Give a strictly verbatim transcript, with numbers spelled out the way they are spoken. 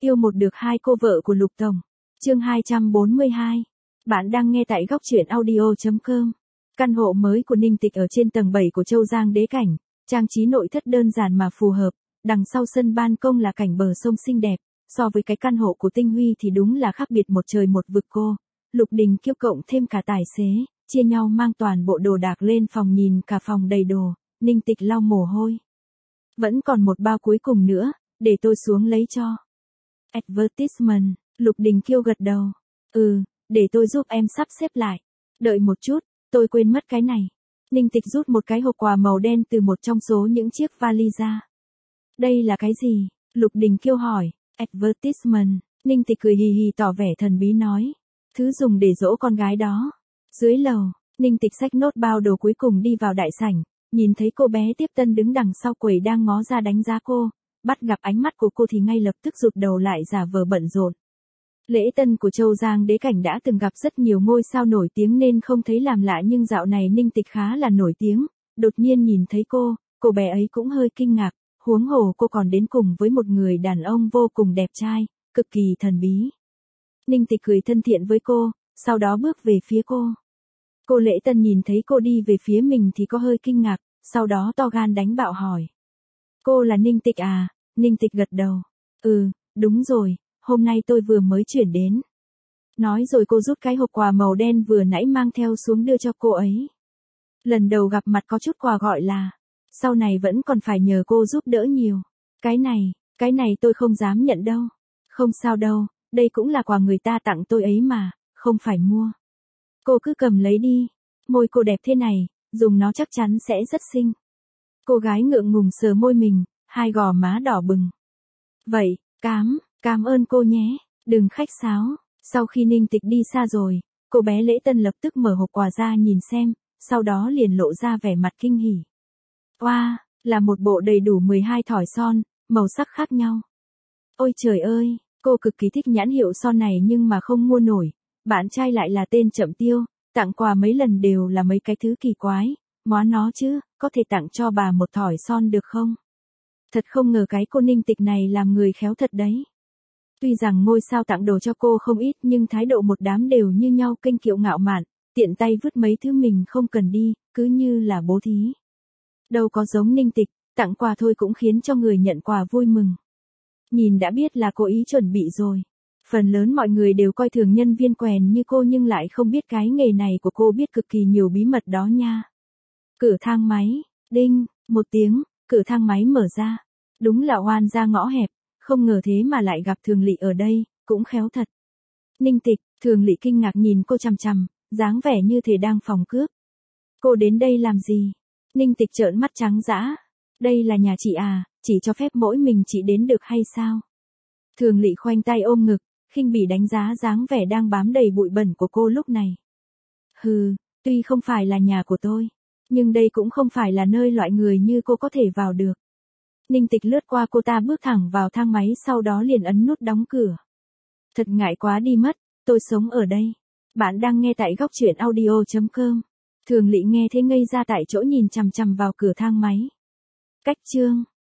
Yêu một được hai cô vợ của Lục Tổng. Chương hai trăm bốn mươi hai. Bạn đang nghe tại góc truyện audio chấm com. Căn hộ mới của Ninh Tịch ở trên tầng bảy của Châu Giang Đế Cảnh, trang trí nội thất đơn giản mà phù hợp, đằng sau sân ban công là cảnh bờ sông xinh đẹp, so với cái căn hộ của Tinh Huy thì đúng là khác biệt một trời một vực cô. Lục Đình Kiêu cộng thêm cả tài xế, chia nhau mang toàn bộ đồ đạc lên phòng, nhìn cả phòng đầy đồ, Ninh Tịch lau mồ hôi. Vẫn còn một bao cuối cùng nữa, để tôi xuống lấy cho. Advertisement, Lục Đình Kiêu gật đầu. Ừ, để tôi giúp em sắp xếp lại. Đợi một chút, tôi quên mất cái này. Ninh Tịch rút một cái hộp quà màu đen từ một trong số những chiếc vali ra. Đây là cái gì? Lục Đình Kiêu hỏi. Advertisement, Ninh Tịch cười hì hì tỏ vẻ thần bí nói. Thứ dùng để dỗ con gái đó. Dưới lầu, Ninh Tịch xách nốt bao đồ cuối cùng đi vào đại sảnh, nhìn thấy cô bé tiếp tân đứng đằng sau quầy đang ngó ra đánh giá cô. Bắt gặp ánh mắt của cô thì ngay lập tức rụt đầu lại giả vờ bận rộn. Lễ tân của Châu Giang Đế Cảnh đã từng gặp rất nhiều ngôi sao nổi tiếng nên không thấy làm lạ, nhưng dạo này Ninh Tịch khá là nổi tiếng, đột nhiên nhìn thấy cô, cô bé ấy cũng hơi kinh ngạc, huống hồ cô còn đến cùng với một người đàn ông vô cùng đẹp trai, cực kỳ thần bí. Ninh Tịch cười thân thiện với cô, sau đó bước về phía cô. Cô lễ tân nhìn thấy cô đi về phía mình thì có hơi kinh ngạc, sau đó to gan đánh bạo hỏi. Cô là Ninh Tịch à? Ninh Tịch gật đầu. Ừ, đúng rồi, hôm nay tôi vừa mới chuyển đến. Nói rồi cô rút cái hộp quà màu đen vừa nãy mang theo xuống đưa cho cô ấy. Lần đầu gặp mặt có chút quà gọi là, sau này vẫn còn phải nhờ cô giúp đỡ nhiều. Cái này, cái này tôi không dám nhận đâu. Không sao đâu, đây cũng là quà người ta tặng tôi ấy mà, không phải mua. Cô cứ cầm lấy đi, môi cô đẹp thế này, dùng nó chắc chắn sẽ rất xinh. Cô gái ngượng ngùng sờ môi mình, hai gò má đỏ bừng. Vậy, cám, cảm ơn cô nhé, đừng khách sáo. Sau khi Ninh Tịch đi xa rồi, cô bé lễ tân lập tức mở hộp quà ra nhìn xem, sau đó liền lộ ra vẻ mặt kinh hỉ. Oa, wow, là một bộ đầy đủ mười hai thỏi son, màu sắc khác nhau. Ôi trời ơi, cô cực kỳ thích nhãn hiệu son này nhưng mà không mua nổi, bạn trai lại là tên Chậm Tiêu, tặng quà mấy lần đều là mấy cái thứ kỳ quái, móa nó chứ, có thể tặng cho bà một thỏi son được không? Thật không ngờ cái cô Ninh Tịch này làm người khéo thật đấy. Tuy rằng ngôi sao tặng đồ cho cô không ít nhưng thái độ một đám đều như nhau, kênh kiệu ngạo mạn, tiện tay vứt mấy thứ mình không cần đi, cứ như là bố thí. Đâu có giống Ninh Tịch, tặng quà thôi cũng khiến cho người nhận quà vui mừng. Nhìn đã biết là cô ý chuẩn bị rồi. Phần lớn mọi người đều coi thường nhân viên quèn như cô nhưng lại không biết cái nghề này của cô biết cực kỳ nhiều bí mật đó nha. Cửa thang máy, đinh, một tiếng, cửa thang máy mở ra. Đúng là oan ra ngõ hẹp, không ngờ thế mà lại gặp Thường Lị ở đây, cũng khéo thật. Ninh Tịch, Thường Lị kinh ngạc nhìn cô chằm chằm, dáng vẻ như thể đang phòng cướp. Cô đến đây làm gì? Ninh Tịch trợn mắt trắng dã. Đây là nhà chị à, chỉ cho phép mỗi mình chị đến được hay sao? Thường Lị khoanh tay ôm ngực, khinh bỉ đánh giá dáng vẻ đang bám đầy bụi bẩn của cô lúc này. Hừ, tuy không phải là nhà của tôi, nhưng đây cũng không phải là nơi loại người như cô có thể vào được. Ninh Tịch lướt qua cô ta bước thẳng vào thang máy, sau đó liền ấn nút đóng cửa. Thật ngại quá đi mất, tôi sống ở đây. Bạn đang nghe tại góc truyện audio chấm com. Thường Lị nghe thế ngây ra tại chỗ, nhìn chằm chằm vào cửa thang máy. Cách chương.